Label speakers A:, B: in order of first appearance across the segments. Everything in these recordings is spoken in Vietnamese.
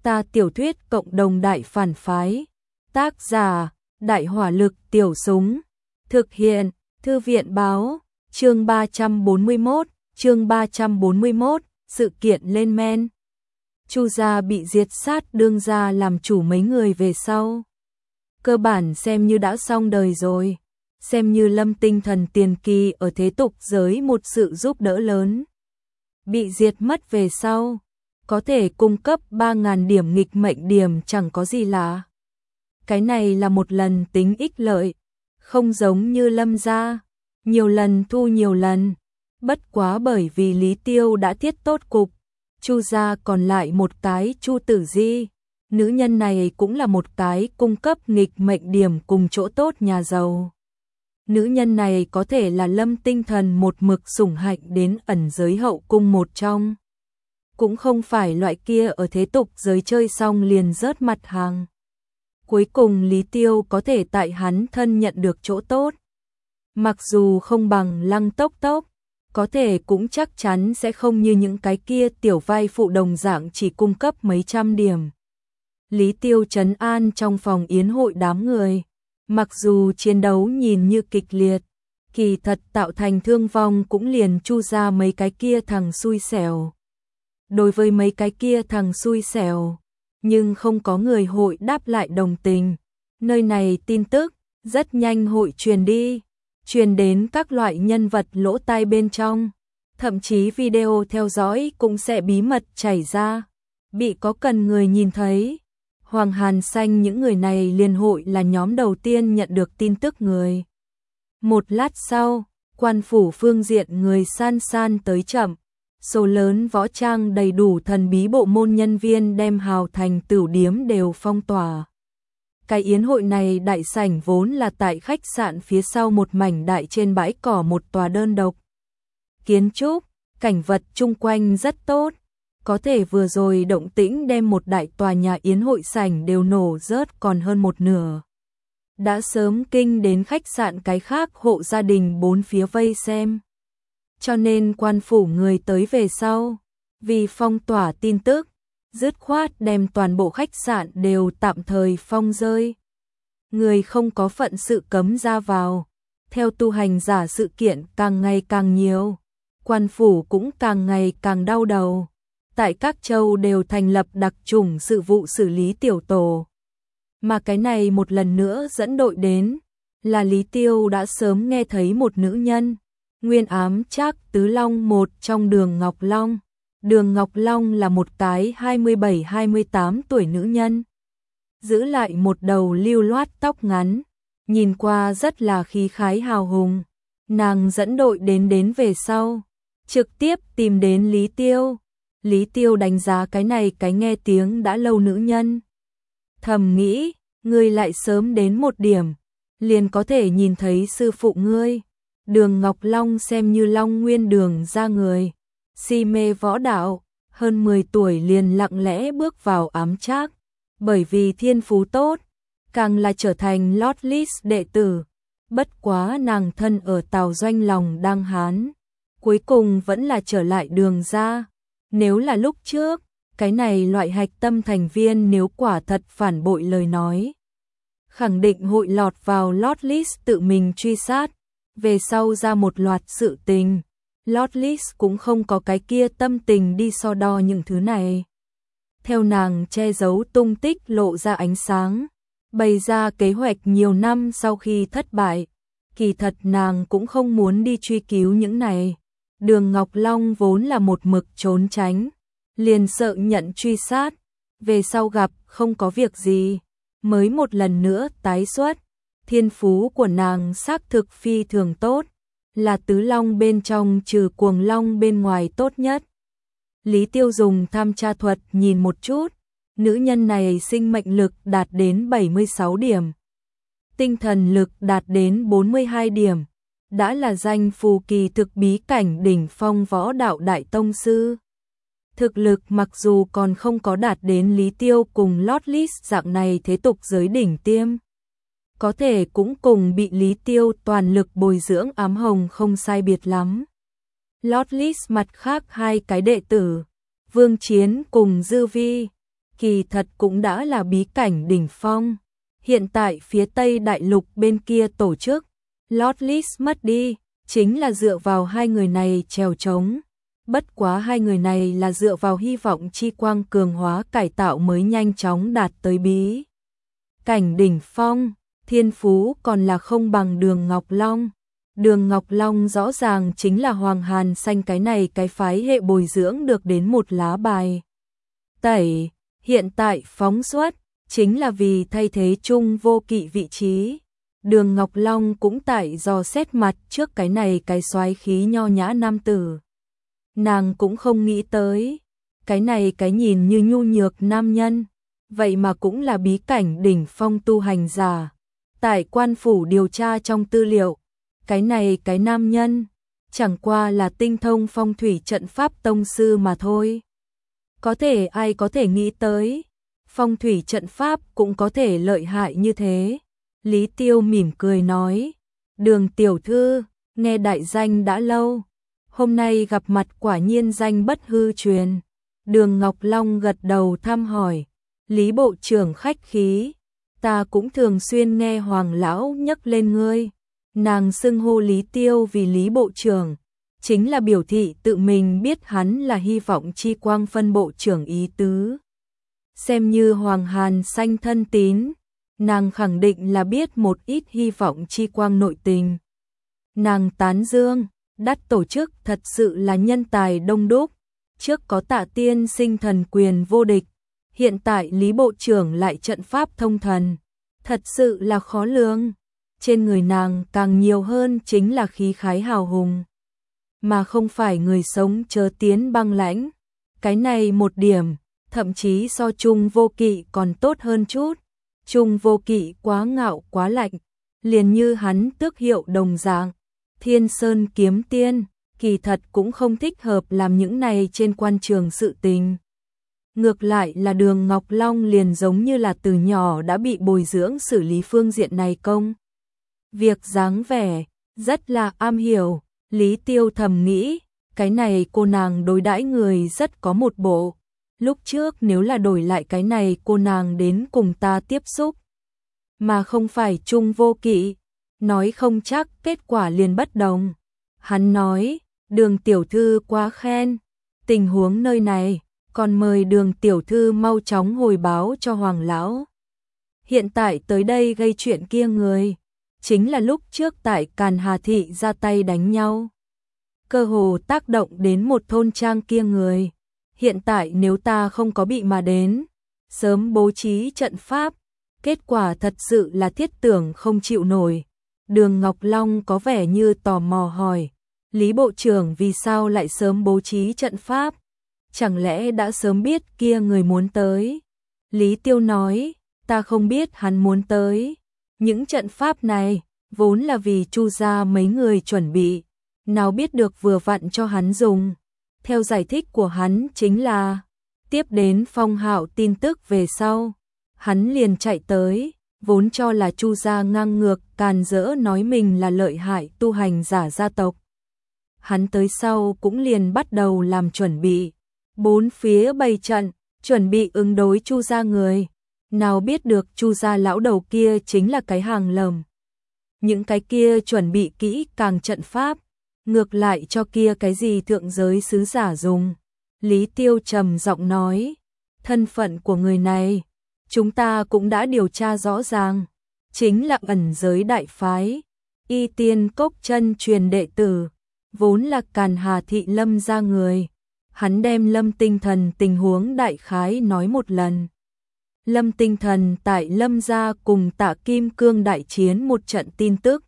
A: Ta tiểu thuyết cộng đồng đại phản phái. Tác giả, Đại hỏa lực tiểu súng. Thực hiện, Thư viện báo. Chương 341, sự kiện lên men. Chu gia bị diệt sát, đương gia làm chủ mấy người về sau. Cơ bản xem như đã xong đời rồi. Xem như Lâm tinh thần tiền kỳ ở thế tục giới một sự giúp đỡ lớn. Bị diệt mất về sau, có thể cung cấp 3.000 điểm nghịch mệnh điểm chẳng có gì lạ. Cái này là một lần tính ích lợi, không giống như Lâm gia, nhiều lần thu nhiều lần. Bất quá bởi vì Lý Tiêu đã thiết tốt cục, Chu gia còn lại một cái Chu Tử Di. Nữ nhân này cũng là một cái cung cấp nghịch mệnh điểm cùng chỗ tốt nhà giàu. Nữ nhân này có thể là Lâm tinh thần một mực sủng hạnh đến ẩn giới hậu cung một trong. Cũng không phải loại kia ở thế tục giới chơi xong liền rớt mặt hàng. Cuối cùng Lý Tiêu có thể tại hắn thân nhận được chỗ tốt. Mặc dù không bằng Lăng Tốc Tốc, có thể cũng chắc chắn sẽ không như những cái kia tiểu vai phụ đồng dạng chỉ cung cấp mấy trăm điểm. Lý Tiêu trấn an trong phòng yến hội đám người. Mặc dù chiến đấu nhìn như kịch liệt, kỳ thật tạo thành thương vong cũng liền Chu ra mấy cái kia thằng xui xẻo. Đối với mấy cái kia thằng xui xẻo, nhưng không có người hội đáp lại đồng tình. Nơi này tin tức rất nhanh hội truyền đến các loại nhân vật lỗ tai bên trong. Thậm chí video theo dõi cũng sẽ bí mật chảy ra, bị có cần người nhìn thấy. Hoàng Hàn Xanh những người này liên hội là nhóm đầu tiên nhận được tin tức người. Một lát sau, quan phủ phương diện người san tới chậm. Số lớn võ trang đầy đủ thần bí bộ môn nhân viên đem hào thành tửu điếm đều phong tỏa. Cái yến hội này đại sảnh vốn là tại khách sạn phía sau một mảnh đại trên bãi cỏ một tòa đơn độc. Kiến trúc, cảnh vật chung quanh rất tốt. Có thể vừa rồi động tĩnh đem một đại tòa nhà yến hội sảnh đều nổ rớt còn hơn một nửa. Đã sớm kinh đến khách sạn cái khác hộ gia đình bốn phía vây xem. Cho nên quan phủ người tới về sau, vì phong tỏa tin tức, dứt khoát đem toàn bộ khách sạn đều tạm thời phong rơi. Người không có phận sự cấm ra vào, theo tu hành giả sự kiện càng ngày càng nhiều, quan phủ cũng càng ngày càng đau đầu. Tại các châu đều thành lập đặc chủng sự vụ xử lý tiểu tổ. Mà cái này một lần nữa dẫn đội đến, là Lý Tiêu đã sớm nghe thấy một nữ nhân, nguyên ám Trác Tứ Long một trong Đường Ngọc Long. Đường Ngọc Long là một cái 27-28 tuổi nữ nhân. Giữ lại một đầu lưu loát tóc ngắn, nhìn qua rất là khí khái hào hùng. Nàng dẫn đội đến về sau, trực tiếp tìm đến Lý Tiêu. Lý Tiêu đánh giá cái này cái nghe tiếng đã lâu nữ nhân. Thầm nghĩ, ngươi lại sớm đến một điểm, liền có thể nhìn thấy sư phụ ngươi. Đường Ngọc Long xem như Long Nguyên Đường ra người, si mê võ đạo, hơn 10 tuổi liền lặng lẽ bước vào ám Trác, bởi vì thiên phú tốt, càng là trở thành lót list đệ tử. Bất quá nàng thân ở Tào Doanh lòng đang hán, cuối cùng vẫn là trở lại Đường ra. Nếu là lúc trước, cái này loại hạch tâm thành viên nếu quả thật phản bội lời nói, khẳng định hội lọt vào lót list tự mình truy sát. Về sau ra một loạt sự tình, lót list cũng không có cái kia tâm tình đi so đo những thứ này. Theo nàng che giấu tung tích lộ ra ánh sáng, bày ra kế hoạch nhiều năm sau khi thất bại, kỳ thật nàng cũng không muốn đi truy cứu những này. Đường Ngọc Long vốn là một mực trốn tránh, liền sợ nhận truy sát, về sau gặp không có việc gì, mới một lần nữa tái xuất. Thiên phú của nàng xác thực phi thường tốt, là tứ long bên trong trừ cuồng long bên ngoài tốt nhất. Lý Tiêu dùng tham tra thuật nhìn một chút, nữ nhân này sinh mệnh lực đạt đến 76 điểm, tinh thần lực đạt đến 42 điểm. Đã là danh phù kỳ thực bí cảnh đỉnh phong võ đạo đại tông sư. Thực lực mặc dù còn không có đạt đến Lý Tiêu cùng lót list dạng này thế tục giới đỉnh tiêm, có thể cũng cùng bị Lý Tiêu toàn lực bồi dưỡng ám hồng không sai biệt lắm. Lót list mặt khác hai cái đệ tử, Vương Chiến cùng Dư Vi, kỳ thật cũng đã là bí cảnh đỉnh phong. Hiện tại phía Tây Đại Lục bên kia tổ chức, Lord Lis mất đi, chính là dựa vào hai người này trèo trống. Bất quá hai người này là dựa vào hy vọng chi quang cường hóa cải tạo mới nhanh chóng đạt tới bí cảnh đỉnh phong, thiên phú còn là không bằng Đường Ngọc Long. Đường Ngọc Long rõ ràng chính là Hoàng Hàn Xanh cái này cái phái hệ bồi dưỡng được đến một lá bài tẩy, hiện tại phóng xuất, chính là vì thay thế Trung Vô Kỵ vị trí. Đường Ngọc Long cũng tại dò xét mặt trước cái này cái soái khí nho nhã nam tử. Nàng cũng không nghĩ tới, cái này cái nhìn như nhu nhược nam nhân, vậy mà cũng là bí cảnh đỉnh phong tu hành giả. Tại quan phủ điều tra trong tư liệu, cái này cái nam nhân, chẳng qua là tinh thông phong thủy trận pháp tông sư mà thôi. Có thể ai có thể nghĩ tới, phong thủy trận pháp cũng có thể lợi hại như thế. Lý Tiêu mỉm cười nói, Đường tiểu thư, nghe đại danh đã lâu, hôm nay gặp mặt quả nhiên danh bất hư truyền. Đường Ngọc Long gật đầu thăm hỏi, Lý bộ trưởng khách khí, ta cũng thường xuyên nghe Hoàng lão nhắc lên ngươi. Nàng xưng hô Lý Tiêu vì Lý bộ trưởng, chính là biểu thị tự mình biết hắn là hy vọng chi quang phân bộ trưởng ý tứ. Xem như Hoàng Hàn Xanh thân tín, nàng khẳng định là biết một ít hy vọng chi quang nội tình. Nàng tán dương, đắt tổ chức thật sự là nhân tài đông đúc, trước có Tạ tiên sinh thần quyền vô địch, hiện tại Lý bộ trưởng lại trận pháp thông thần, thật sự là khó lường. Trên người nàng càng nhiều hơn chính là khí khái hào hùng, mà không phải người sống chớ tiến băng lãnh. Cái này một điểm, thậm chí so Trung Vô Kỵ còn tốt hơn chút. Trung Vô Kỵ quá ngạo quá lạnh, liền như hắn tước hiệu đồng dạng. Thiên Sơn kiếm tiên, kỳ thật cũng không thích hợp làm những này trên quan trường sự tình. Ngược lại là Đường Ngọc Long liền giống như là từ nhỏ đã bị bồi dưỡng xử lý phương diện này công. Việc dáng vẻ, rất là am hiểu, Lý Tiêu thầm nghĩ, cái này cô nàng đối đãi người rất có một bộ. Lúc trước nếu là đổi lại cái này cô nàng đến cùng ta tiếp xúc, mà không phải Trung Vô Kỵ, nói không chắc kết quả liền bất đồng. Hắn nói, Đường tiểu thư quá khen, tình huống nơi này, còn mời Đường tiểu thư mau chóng hồi báo cho Hoàng lão. Hiện tại tới đây gây chuyện kia người, chính là lúc trước tại Càn Hà Thị ra tay đánh nhau, cơ hồ tác động đến một thôn trang kia người. Hiện tại nếu ta không có bị mà đến, sớm bố trí trận pháp, kết quả thật sự là thiết tưởng không chịu nổi. Đường Ngọc Long có vẻ như tò mò hỏi, Lý bộ trưởng vì sao lại sớm bố trí trận pháp? Chẳng lẽ đã sớm biết kia người muốn tới? Lý Tiêu nói, ta không biết hắn muốn tới. Những trận pháp này, vốn là vì Chu gia mấy người chuẩn bị, nào biết được vừa vặn cho hắn dùng. Theo giải thích của hắn chính là, tiếp đến Phong Hạo tin tức về sau, hắn liền chạy tới, vốn cho là Chu gia ngang ngược càn rỡ nói mình là lợi hại tu hành giả gia tộc. Hắn tới sau cũng liền bắt đầu làm chuẩn bị, bốn phía bày trận, chuẩn bị ứng đối Chu gia người. Nào biết được Chu gia lão đầu kia chính là cái hàng lầm. Những cái kia chuẩn bị kỹ càng trận pháp, ngược lại cho kia cái gì thượng giới sứ giả dùng. Lý Tiêu trầm giọng nói, thân phận của người này, chúng ta cũng đã điều tra rõ ràng, chính là ẩn giới đại phái, Y Tiên Cốc chân truyền đệ tử, vốn là Càn Hà Thị Lâm gia người. Hắn đem Lâm Tinh Thần tình huống đại khái nói một lần. Lâm Tinh Thần tại Lâm gia cùng Tạ Kim Cương đại chiến một trận tin tức,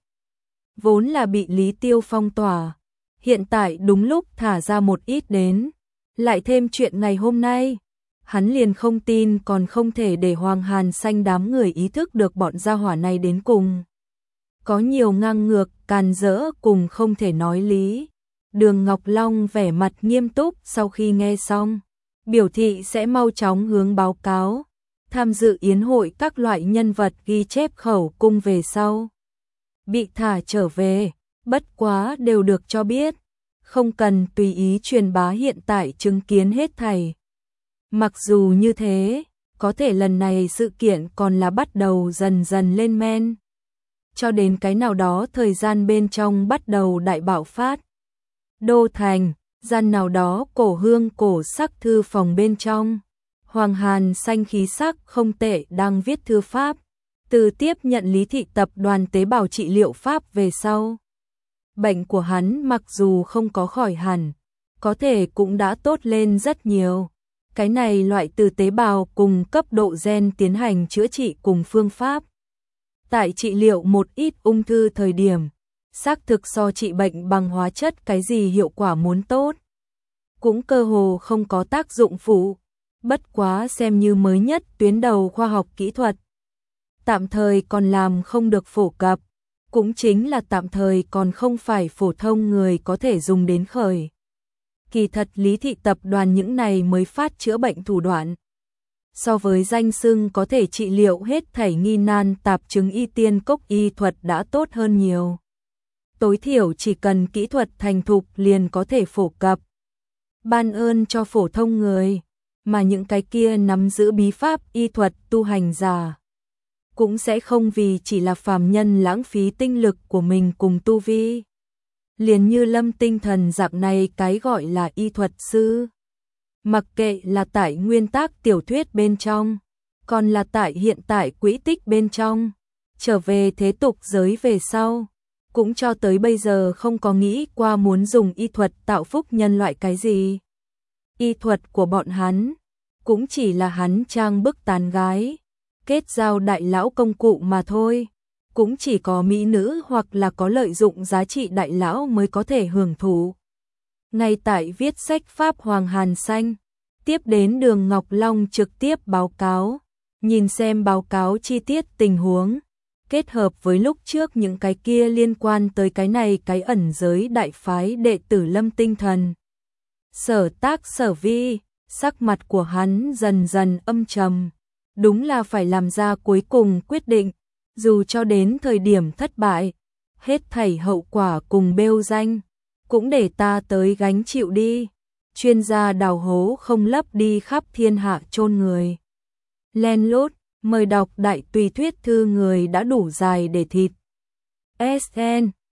A: vốn là bị Lý Tiêu phong tỏa, hiện tại đúng lúc thả ra một ít đến, lại thêm chuyện ngày hôm nay, hắn liền không tin còn không thể để Hoàng Hàn Xanh đám người ý thức được bọn gia hỏa này đến cùng. Có nhiều ngang ngược, càn rỡ cùng không thể nói lý. Đường Ngọc Long vẻ mặt nghiêm túc sau khi nghe xong, biểu thị sẽ mau chóng hướng báo cáo. Tham dự yến hội các loại nhân vật ghi chép khẩu cung về sau, bị thả trở về, bất quá đều được cho biết, không cần tùy ý truyền bá hiện tại chứng kiến hết thảy. Mặc dù như thế, có thể lần này sự kiện còn là bắt đầu dần dần lên men. Cho đến cái nào đó thời gian bên trong bắt đầu đại bạo phát. Đô thành, gian nào đó cổ hương cổ sắc thư phòng bên trong. Hoàng Hàn Xanh khí sắc không tệ đang viết thư pháp. Từ tiếp nhận Lý Thị tập đoàn tế bào trị liệu pháp về sau. Bệnh của hắn mặc dù không có khỏi hẳn, có thể cũng đã tốt lên rất nhiều. Cái này loại từ tế bào cùng cấp độ gen tiến hành chữa trị cùng phương pháp. Tại trị liệu một ít ung thư thời điểm, xác thực so trị bệnh bằng hóa chất cái gì hiệu quả muốn tốt. Cũng cơ hồ không có tác dụng phụ, bất quá xem như mới nhất tuyến đầu khoa học kỹ thuật. Tạm thời còn làm không được phổ cập, cũng chính là tạm thời còn không phải phổ thông người có thể dùng đến khởi. Kỳ thật Lý Thị tập đoàn những này mới phát chữa bệnh thủ đoạn. So với danh xưng có thể trị liệu hết thảy nghi nan tạp chứng y tiên cốc y thuật đã tốt hơn nhiều. Tối thiểu chỉ cần kỹ thuật thành thục liền có thể phổ cập. Ban ơn cho phổ thông người, mà những cái kia nắm giữ bí pháp y thuật tu hành giả. Cũng sẽ không vì chỉ là phàm nhân lãng phí tinh lực của mình cùng tu vi. Liền như Lâm Tinh Thần dạng này cái gọi là y thuật sư. Mặc kệ là tại nguyên tác tiểu thuyết bên trong, còn là tại hiện tại quỹ tích bên trong, trở về thế tục giới về sau, cũng cho tới bây giờ không có nghĩ qua muốn dùng y thuật tạo phúc nhân loại cái gì. Y thuật của bọn hắn, cũng chỉ là hắn trang bức tán gái, kết giao đại lão công cụ mà thôi. Cũng chỉ có mỹ nữ hoặc là có lợi dụng giá trị đại lão mới có thể hưởng thụ. Ngay tại viết sách Pháp Hoàng Hàn Xanh, tiếp đến Đường Ngọc Long trực tiếp báo cáo, nhìn xem báo cáo chi tiết tình huống, kết hợp với lúc trước những cái kia liên quan tới cái này cái ẩn giới đại phái đệ tử Lâm Tinh Thần. Sở Tác Sở Vi, sắc mặt của hắn dần dần âm trầm, đúng là phải làm ra cuối cùng quyết định. Dù cho đến thời điểm thất bại, hết thảy hậu quả cùng bêu danh, cũng để ta tới gánh chịu đi. Chuyên gia đào hố không lấp đi khắp thiên hạ chôn người. Len lút, mời đọc đại tùy thuyết thư người đã đủ dài để thịt. SN